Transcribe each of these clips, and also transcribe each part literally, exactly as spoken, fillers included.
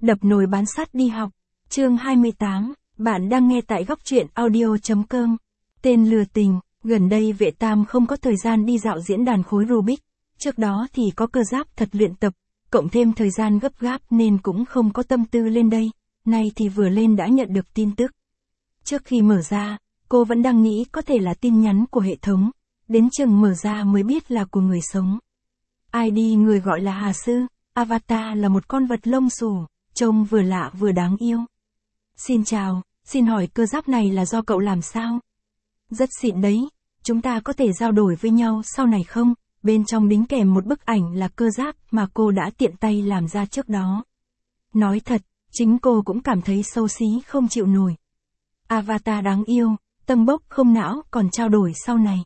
Đập nồi bán sắt đi học. Chương hai mươi tám, bạn đang nghe tại góc truyện audio.com. Tên lừa tình, gần đây Vệ Tam không có thời gian đi dạo diễn đàn khối Rubik, trước đó thì có cơ giáp thật luyện tập, cộng thêm thời gian gấp gáp nên cũng không có tâm tư lên đây, nay thì vừa lên đã nhận được tin tức. Trước khi mở ra, cô vẫn đang nghĩ có thể là tin nhắn của hệ thống, đến chừng mở ra mới biết là của người sống. i đê người gọi là Hà Sư, avatar là một con vật lông xù, trông vừa lạ vừa đáng yêu. Xin chào, xin hỏi cơ giáp này là do cậu làm sao? Rất xịn đấy, chúng ta có thể trao đổi với nhau sau này không? Bên trong đính kèm một bức ảnh là cơ giáp mà cô đã tiện tay làm ra trước đó. Nói thật, chính cô cũng cảm thấy xấu xí không chịu nổi. Avatar đáng yêu, tâng bốc không não còn trao đổi sau này.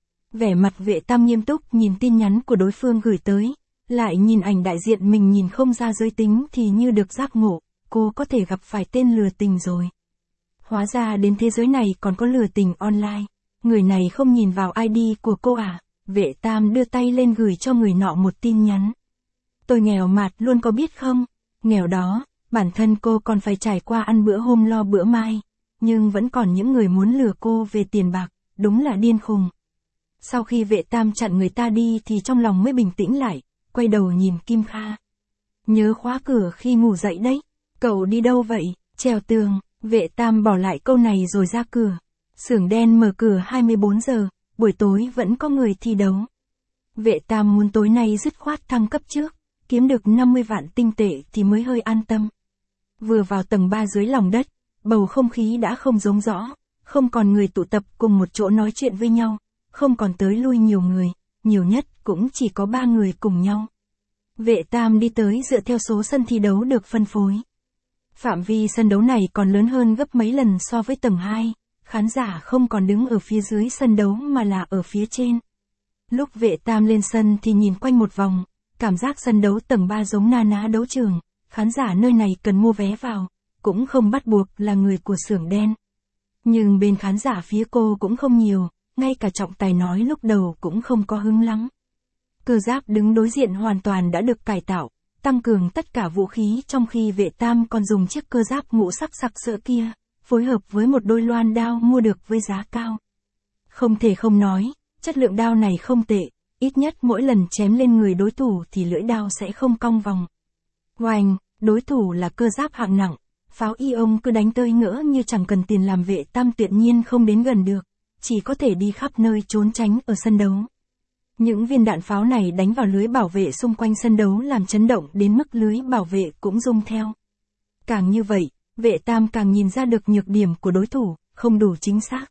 Vẻ mặt Vệ Tam nghiêm túc nhìn tin nhắn của đối phương gửi tới, lại nhìn ảnh đại diện mình nhìn không ra giới tính thì như được giác ngộ, cô có thể gặp phải tên lừa tình rồi. Hóa ra đến thế giới này còn có lừa tình online, người này không nhìn vào i đê của cô à? Vệ Tam đưa tay lên gửi cho người nọ một tin nhắn. Tôi nghèo mạt luôn có biết không? Nghèo đó, bản thân cô còn phải trải qua ăn bữa hôm lo bữa mai, nhưng vẫn còn những người muốn lừa cô về tiền bạc, đúng là điên khùng. Sau khi Vệ Tam chặn người ta đi thì trong lòng mới bình tĩnh lại, quay đầu nhìn Kim Kha. Nhớ khóa cửa khi ngủ dậy đấy, cậu đi đâu vậy? Trèo tường. Vệ Tam bỏ lại câu này rồi ra cửa. Xưởng đen mở cửa hai mươi bốn giờ, buổi tối vẫn có người thi đấu. Vệ Tam muốn tối nay dứt khoát thăng cấp trước, kiếm được năm mươi vạn tinh tệ thì mới hơi an tâm. Vừa vào tầng ba dưới lòng đất, bầu không khí đã không giống rõ, không còn người tụ tập cùng một chỗ nói chuyện với nhau, không còn tới lui nhiều người, nhiều nhất cũng chỉ có ba người cùng nhau. Vệ Tam đi tới dựa theo số sân thi đấu được phân phối. Phạm vi sân đấu này còn lớn hơn gấp mấy lần so với tầng hai, khán giả không còn đứng ở phía dưới sân đấu mà là ở phía trên. Lúc Vệ Tam lên sân thì nhìn quanh một vòng, cảm giác sân đấu tầng ba giống na ná đấu trường, khán giả nơi này cần mua vé vào, cũng không bắt buộc là người của xưởng đen. Nhưng bên khán giả phía cô cũng không nhiều, ngay cả trọng tài nói lúc đầu cũng không có hứng lắm. Cơ giáp đứng đối diện hoàn toàn đã được cải tạo, tăng cường tất cả vũ khí trong khi Vệ Tam còn dùng chiếc cơ giáp ngũ sắc sặc sỡ kia, phối hợp với một đôi loan đao mua được với giá cao. Không thể không nói, chất lượng đao này không tệ, ít nhất mỗi lần chém lên người đối thủ thì lưỡi đao sẽ không cong vòng. Oanh, đối thủ là cơ giáp hạng nặng, pháo ion cứ đánh tơi ngỡ như chẳng cần tiền làm Vệ Tam tuyệt nhiên không đến gần được, chỉ có thể đi khắp nơi trốn tránh ở sân đấu. Những viên đạn pháo này đánh vào lưới bảo vệ xung quanh sân đấu làm chấn động đến mức lưới bảo vệ cũng rung theo. Càng như vậy, Vệ Tam càng nhìn ra được nhược điểm của đối thủ, không đủ chính xác.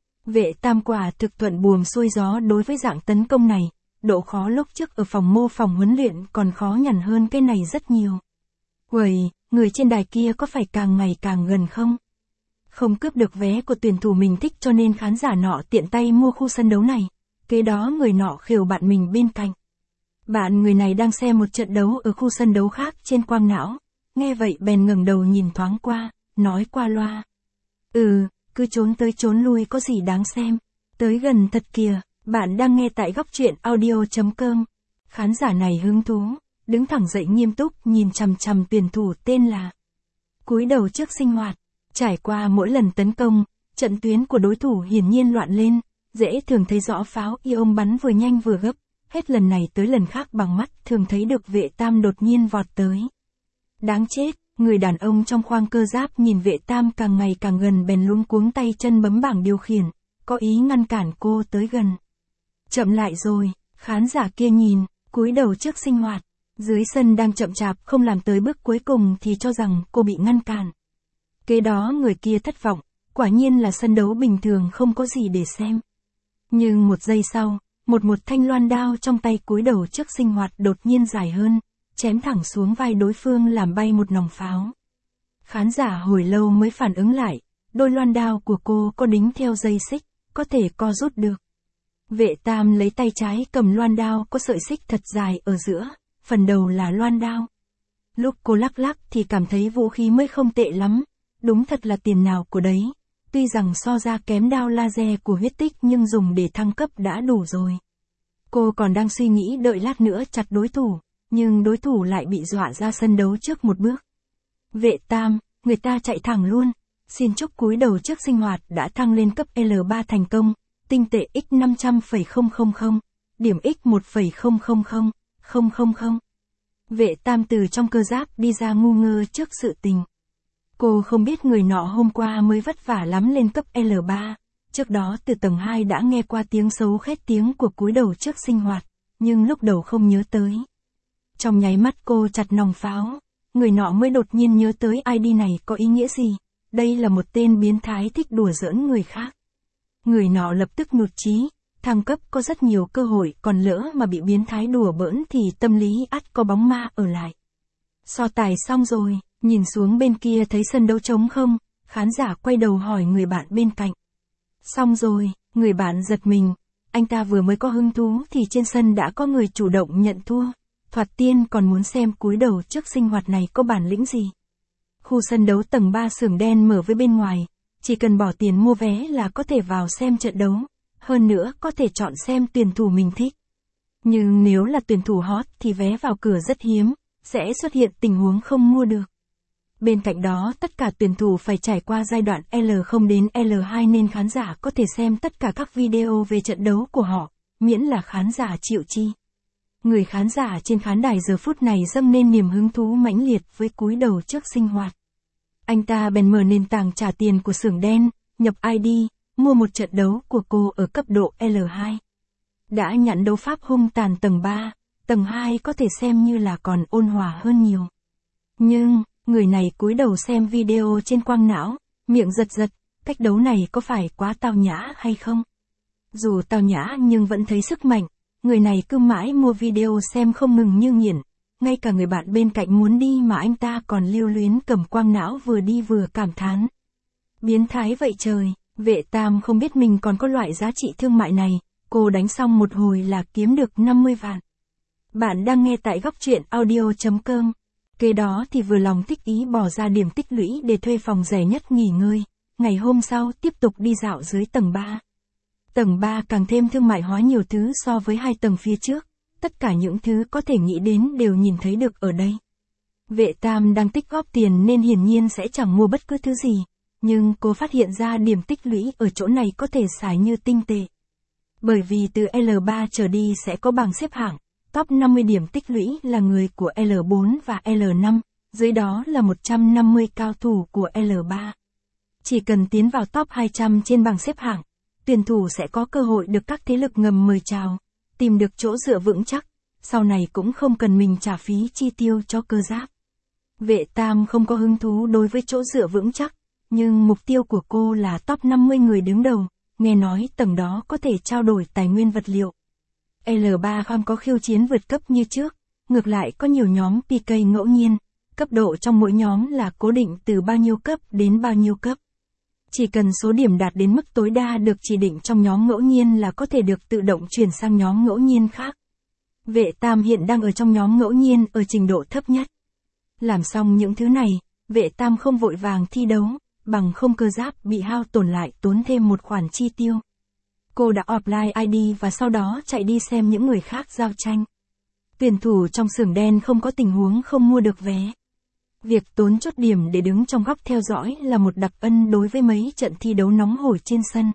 Vệ Tam quả thực thuận buồm xuôi gió đối với dạng tấn công này, độ khó lúc trước ở phòng mô phòng huấn luyện còn khó nhằn hơn cái này rất nhiều. Uầy, người trên đài kia có phải càng ngày càng gần không? Không cướp được vé của tuyển thủ mình thích cho nên khán giả nọ tiện tay mua khu sân đấu này. Kế đó người nọ khều bạn mình bên cạnh. Bạn người này đang xem một trận đấu ở khu sân đấu khác trên quang não, nghe vậy bèn ngẩng đầu nhìn thoáng qua, nói qua loa. Ừ, cứ trốn tới trốn lui có gì đáng xem, tới gần thật kìa, bạn đang nghe tại góc truyện audio.com. Khán giả này hứng thú, đứng thẳng dậy nghiêm túc nhìn chằm chằm tuyển thủ tên là. Cúi đầu trước sinh hoạt, trải qua mỗi lần tấn công, trận tuyến của đối thủ hiển nhiên loạn lên. Dễ thường thấy rõ pháo ion bắn vừa nhanh vừa gấp, hết lần này tới lần khác bằng mắt thường thấy được Vệ Tam đột nhiên vọt tới. Đáng chết, người đàn ông trong khoang cơ giáp nhìn Vệ Tam càng ngày càng gần bèn luống cuống tay chân bấm bảng điều khiển, có ý ngăn cản cô tới gần. Chậm lại rồi, khán giả kia nhìn, cúi đầu trước sinh hoạt, dưới sân đang chậm chạp không làm tới bước cuối cùng thì cho rằng cô bị ngăn cản. Kế đó người kia thất vọng, quả nhiên là sân đấu bình thường không có gì để xem. Nhưng một giây sau, một một thanh loan đao trong tay cúi đầu trước sinh hoạt đột nhiên dài hơn, chém thẳng xuống vai đối phương làm bay một nòng pháo. Khán giả hồi lâu mới phản ứng lại, đôi loan đao của cô có đính theo dây xích, có thể co rút được. Vệ Tam lấy tay trái cầm loan đao có sợi xích thật dài ở giữa, phần đầu là loan đao. Lúc cô lắc lắc thì cảm thấy vũ khí mới không tệ lắm, đúng thật là tiền nào của đấy. Tuy rằng so ra kém đao laser của huyết tích nhưng dùng để thăng cấp đã đủ rồi. Cô còn đang suy nghĩ đợi lát nữa chặt đối thủ, nhưng đối thủ lại bị dọa ra sân đấu trước một bước. Vệ Tam, người ta chạy thẳng luôn. Xin chúc cúi đầu trước sinh hoạt đã thăng lên cấp L ba thành công, tinh tệ x năm trăm phẩy không không không, điểm x một phẩy không không không không không không. Vệ Tam từ trong cơ giáp đi ra ngu ngơ trước sự tình. Cô không biết người nọ hôm qua mới vất vả lắm lên cấp L ba, trước đó từ tầng hai đã nghe qua tiếng xấu khét tiếng của cúi đầu trước sinh hoạt, nhưng lúc đầu không nhớ tới. Trong nháy mắt cô chặt nòng pháo, người nọ mới đột nhiên nhớ tới I D này có ý nghĩa gì, đây là một tên biến thái thích đùa giỡn người khác. Người nọ lập tức nhụt chí, thăng cấp có rất nhiều cơ hội, còn lỡ mà bị biến thái đùa bỡn thì tâm lý ắt có bóng ma ở lại. So tài xong rồi, nhìn xuống bên kia thấy sân đấu trống không, khán giả quay đầu hỏi người bạn bên cạnh. Xong rồi, người bạn giật mình, anh ta vừa mới có hứng thú thì trên sân đã có người chủ động nhận thua, thoạt tiên còn muốn xem cúi đầu trước sinh hoạt này có bản lĩnh gì. Khu sân đấu tầng ba xưởng đen mở với bên ngoài, chỉ cần bỏ tiền mua vé là có thể vào xem trận đấu, hơn nữa có thể chọn xem tuyển thủ mình thích. Nhưng nếu là tuyển thủ hot thì vé vào cửa rất hiếm, sẽ xuất hiện tình huống không mua được. Bên cạnh đó tất cả tuyển thủ phải trải qua giai đoạn L không đến L hai nên khán giả có thể xem tất cả các video về trận đấu của họ, miễn là khán giả chịu chi. Người khán giả trên khán đài giờ phút này dâng lên niềm hứng thú mãnh liệt với cúi đầu trước sinh hoạt. Anh ta bèn mở nền tảng trả tiền của xưởng đen, nhập I D, mua một trận đấu của cô ở cấp độ L hai. Đã nhãn đấu pháp hung tàn tầng ba, tầng hai có thể xem như là còn ôn hòa hơn nhiều. Nhưng, người này cúi đầu xem video trên quang não, miệng giật giật, cách đấu này có phải quá tao nhã hay không? Dù tao nhã nhưng vẫn thấy sức mạnh, người này cứ mãi mua video xem không ngừng như nghiện. Ngay cả người bạn bên cạnh muốn đi mà anh ta còn lưu luyến cầm quang não vừa đi vừa cảm thán. Biến thái vậy trời, Vệ Tam không biết mình còn có loại giá trị thương mại này, cô đánh xong một hồi là kiếm được năm mươi vạn. Bạn đang nghe tại góc truyện audio chấm com. Kế đó thì vừa lòng thích ý bỏ ra điểm tích lũy để thuê phòng rẻ nhất nghỉ ngơi, ngày hôm sau tiếp tục đi dạo dưới tầng ba. Tầng ba càng thêm thương mại hóa nhiều thứ so với hai tầng phía trước, tất cả những thứ có thể nghĩ đến đều nhìn thấy được ở đây. Vệ Tam đang tích góp tiền nên hiển nhiên sẽ chẳng mua bất cứ thứ gì, nhưng cô phát hiện ra điểm tích lũy ở chỗ này có thể xài như tinh tệ. Bởi vì từ L ba trở đi sẽ có bảng xếp hạng, top năm mươi điểm tích lũy là người của L bốn và L năm, dưới đó là một trăm năm mươi cao thủ của L ba. Chỉ cần tiến vào top hai trăm trên bảng xếp hạng, tuyển thủ sẽ có cơ hội được các thế lực ngầm mời chào, tìm được chỗ dựa vững chắc, sau này cũng không cần mình trả phí chi tiêu cho cơ giáp. Vệ Tam không có hứng thú đối với chỗ dựa vững chắc, nhưng mục tiêu của cô là top năm mươi người đứng đầu, nghe nói tầng đó có thể trao đổi tài nguyên vật liệu. L ba không có khiêu chiến vượt cấp như trước, ngược lại có nhiều nhóm pê ca ngẫu nhiên, cấp độ trong mỗi nhóm là cố định từ bao nhiêu cấp đến bao nhiêu cấp. Chỉ cần số điểm đạt đến mức tối đa được chỉ định trong nhóm ngẫu nhiên là có thể được tự động chuyển sang nhóm ngẫu nhiên khác. Vệ Tam hiện đang ở trong nhóm ngẫu nhiên ở trình độ thấp nhất. Làm xong những thứ này, Vệ Tam không vội vàng thi đấu, bằng không cơ giáp bị hao tổn lại tốn thêm một khoản chi tiêu. Cô đã offline I D và sau đó chạy đi xem những người khác giao tranh. Tuyển thủ trong xưởng đen không có tình huống không mua được vé. Việc tốn chốt điểm để đứng trong góc theo dõi là một đặc ân đối với mấy trận thi đấu nóng hổi trên sân.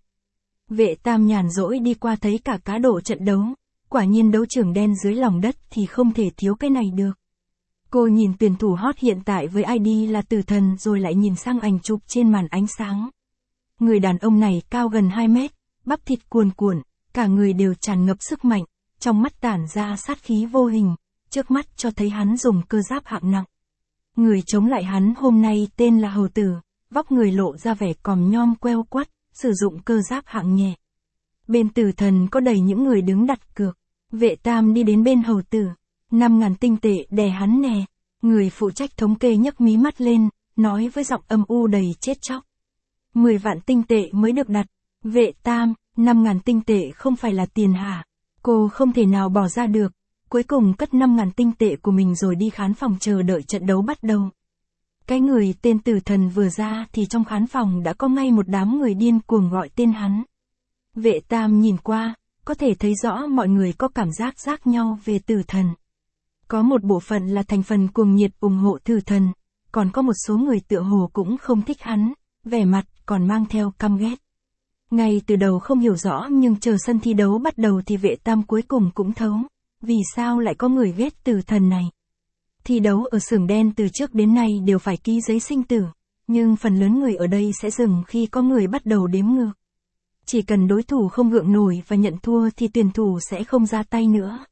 Vệ Tam nhàn rỗi đi qua thấy cả cá độ trận đấu, quả nhiên đấu trường đen dưới lòng đất thì không thể thiếu cái này được. Cô nhìn tuyển thủ hot hiện tại với I D là Tử Thần rồi lại nhìn sang ảnh chụp trên màn ánh sáng. Người đàn ông này cao gần hai mét, bắp thịt cuồn cuộn, cả người đều tràn ngập sức mạnh, trong mắt tản ra sát khí vô hình, trước mắt cho thấy hắn dùng cơ giáp hạng nặng. Người chống lại hắn hôm nay tên là Hầu Tử, vóc người lộ ra vẻ còm nhom queo quắt, sử dụng cơ giáp hạng nhẹ. Bên Tử Thần có đầy những người đứng đặt cược. Vệ Tam đi đến bên Hầu Tử, năm ngàn tinh tệ đè hắn nè. Người phụ trách thống kê nhấc mí mắt lên, nói với giọng âm u đầy chết chóc. mười vạn tinh tệ mới được đặt. Vệ Tam, năm ngàn tinh tệ không phải là tiền hả? Cô không thể nào bỏ ra được. Cuối cùng cất năm ngàn tinh tệ của mình rồi đi khán phòng chờ đợi trận đấu bắt đầu. Cái người tên Tử Thần vừa ra thì trong khán phòng đã có ngay một đám người điên cuồng gọi tên hắn. Vệ Tam nhìn qua, có thể thấy rõ mọi người có cảm giác giác nhau về Tử Thần. Có một bộ phận là thành phần cuồng nhiệt ủng hộ Tử Thần, còn có một số người tựa hồ cũng không thích hắn, vẻ mặt còn mang theo căm ghét. Ngay từ đầu không hiểu rõ nhưng chờ sân thi đấu bắt đầu thì Vệ Tam cuối cùng cũng thấu, vì sao lại có người ghét Tử Thần này. Thi đấu ở xưởng đen từ trước đến nay đều phải ký giấy sinh tử, nhưng phần lớn người ở đây sẽ dừng khi có người bắt đầu đếm ngược. Chỉ cần đối thủ không gượng nổi và nhận thua thì tuyển thủ sẽ không ra tay nữa.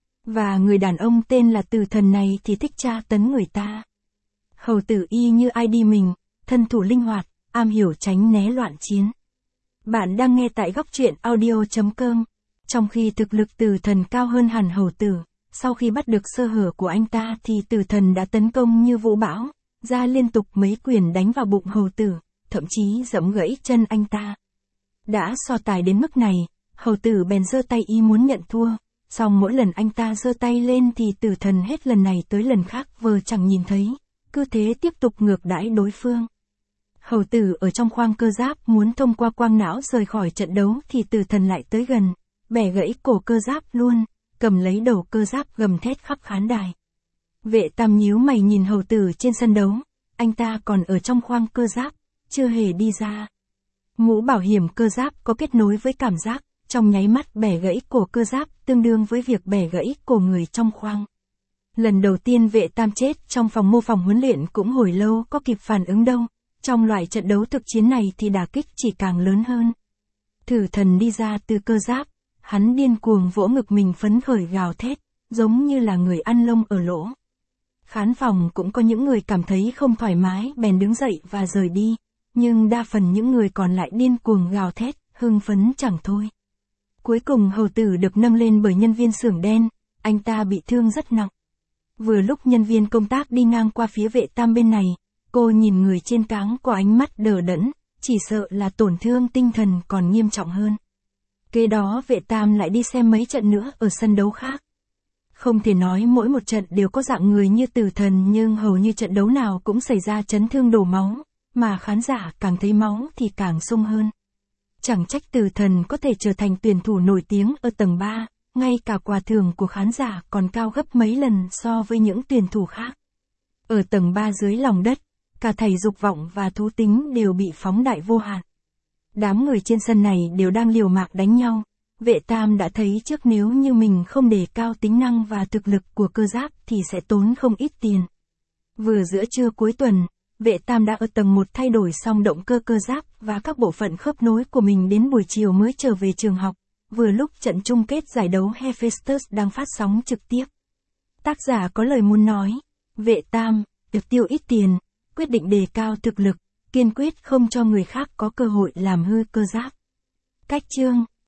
Và người đàn ông tên là Tử Thần này thì thích tra tấn người ta. Hầu tử y như ai đi mình, thân thủ linh hoạt, am hiểu tránh né loạn chiến. Bạn đang nghe tại góc truyện audio chấm com. Trong khi thực lực Tử Thần cao hơn hẳn hầu tử, sau khi bắt được sơ hở của anh ta thì Tử Thần đã tấn công như vũ bão, ra liên tục mấy quyền đánh vào bụng hầu tử, thậm chí giẫm gãy chân anh ta. Đã so tài đến mức này, hầu tử bèn giơ tay y muốn nhận thua, song mỗi lần anh ta giơ tay lên thì Tử Thần hết lần này tới lần khác vờ chẳng nhìn thấy, cứ thế tiếp tục ngược đãi đối phương. Hầu tử ở trong khoang cơ giáp muốn thông qua quang não rời khỏi trận đấu thì Tử Thần lại tới gần, bẻ gãy cổ cơ giáp luôn, cầm lấy đầu cơ giáp gầm thét khắp khán đài. Vệ Tam nhíu mày nhìn hầu tử trên sân đấu, anh ta còn ở trong khoang cơ giáp, chưa hề đi ra. Mũ bảo hiểm cơ giáp có kết nối với cảm giác, trong nháy mắt bẻ gãy cổ cơ giáp tương đương với việc bẻ gãy cổ người trong khoang. Lần đầu tiên Vệ Tam chết trong phòng mô phỏng huấn luyện cũng hồi lâu có kịp phản ứng đâu, trong loại trận đấu thực chiến này thì đả kích chỉ càng lớn hơn. Tử Thần đi ra từ cơ giáp, hắn điên cuồng vỗ ngực mình phấn khởi gào thét, giống như là người ăn lông ở lỗ. Khán phòng cũng có những người cảm thấy không thoải mái bèn đứng dậy và rời đi, nhưng đa phần những người còn lại điên cuồng gào thét, hưng phấn chẳng thôi. Cuối cùng hầu tử được nâng lên bởi nhân viên xưởng đen, anh ta bị thương rất nặng. Vừa lúc nhân viên công tác đi ngang qua phía Vệ Tam bên này, cô nhìn người trên cáng có ánh mắt đờ đẫn, chỉ sợ là tổn thương tinh thần còn nghiêm trọng hơn. Kế đó Vệ Tam lại đi xem mấy trận nữa ở sân đấu khác. Không thể nói mỗi một trận đều có dạng người như Tử Thần nhưng hầu như trận đấu nào cũng xảy ra chấn thương đổ máu, mà khán giả càng thấy máu thì càng sung hơn. Chẳng trách Tử Thần có thể trở thành tuyển thủ nổi tiếng ở tầng ba, ngay cả quà thưởng của khán giả còn cao gấp mấy lần so với những tuyển thủ khác. Ở tầng ba dưới lòng đất, cả thảy dục vọng và thú tính đều bị phóng đại vô hạn. Đám người trên sân này đều đang liều mạng đánh nhau. Vệ Tam đã thấy trước nếu như mình không đề cao tính năng và thực lực của cơ giáp thì sẽ tốn không ít tiền. Vừa giữa trưa cuối tuần, Vệ Tam đã ở tầng một thay đổi xong động cơ cơ giáp và các bộ phận khớp nối của mình đến buổi chiều mới trở về trường học, vừa lúc trận chung kết giải đấu Hephaestus đang phát sóng trực tiếp. Tác giả có lời muốn nói, Vệ Tam, được tiêu ít tiền, quyết định đề cao thực lực, kiên quyết không cho người khác có cơ hội làm hư cơ giáp. Cách chương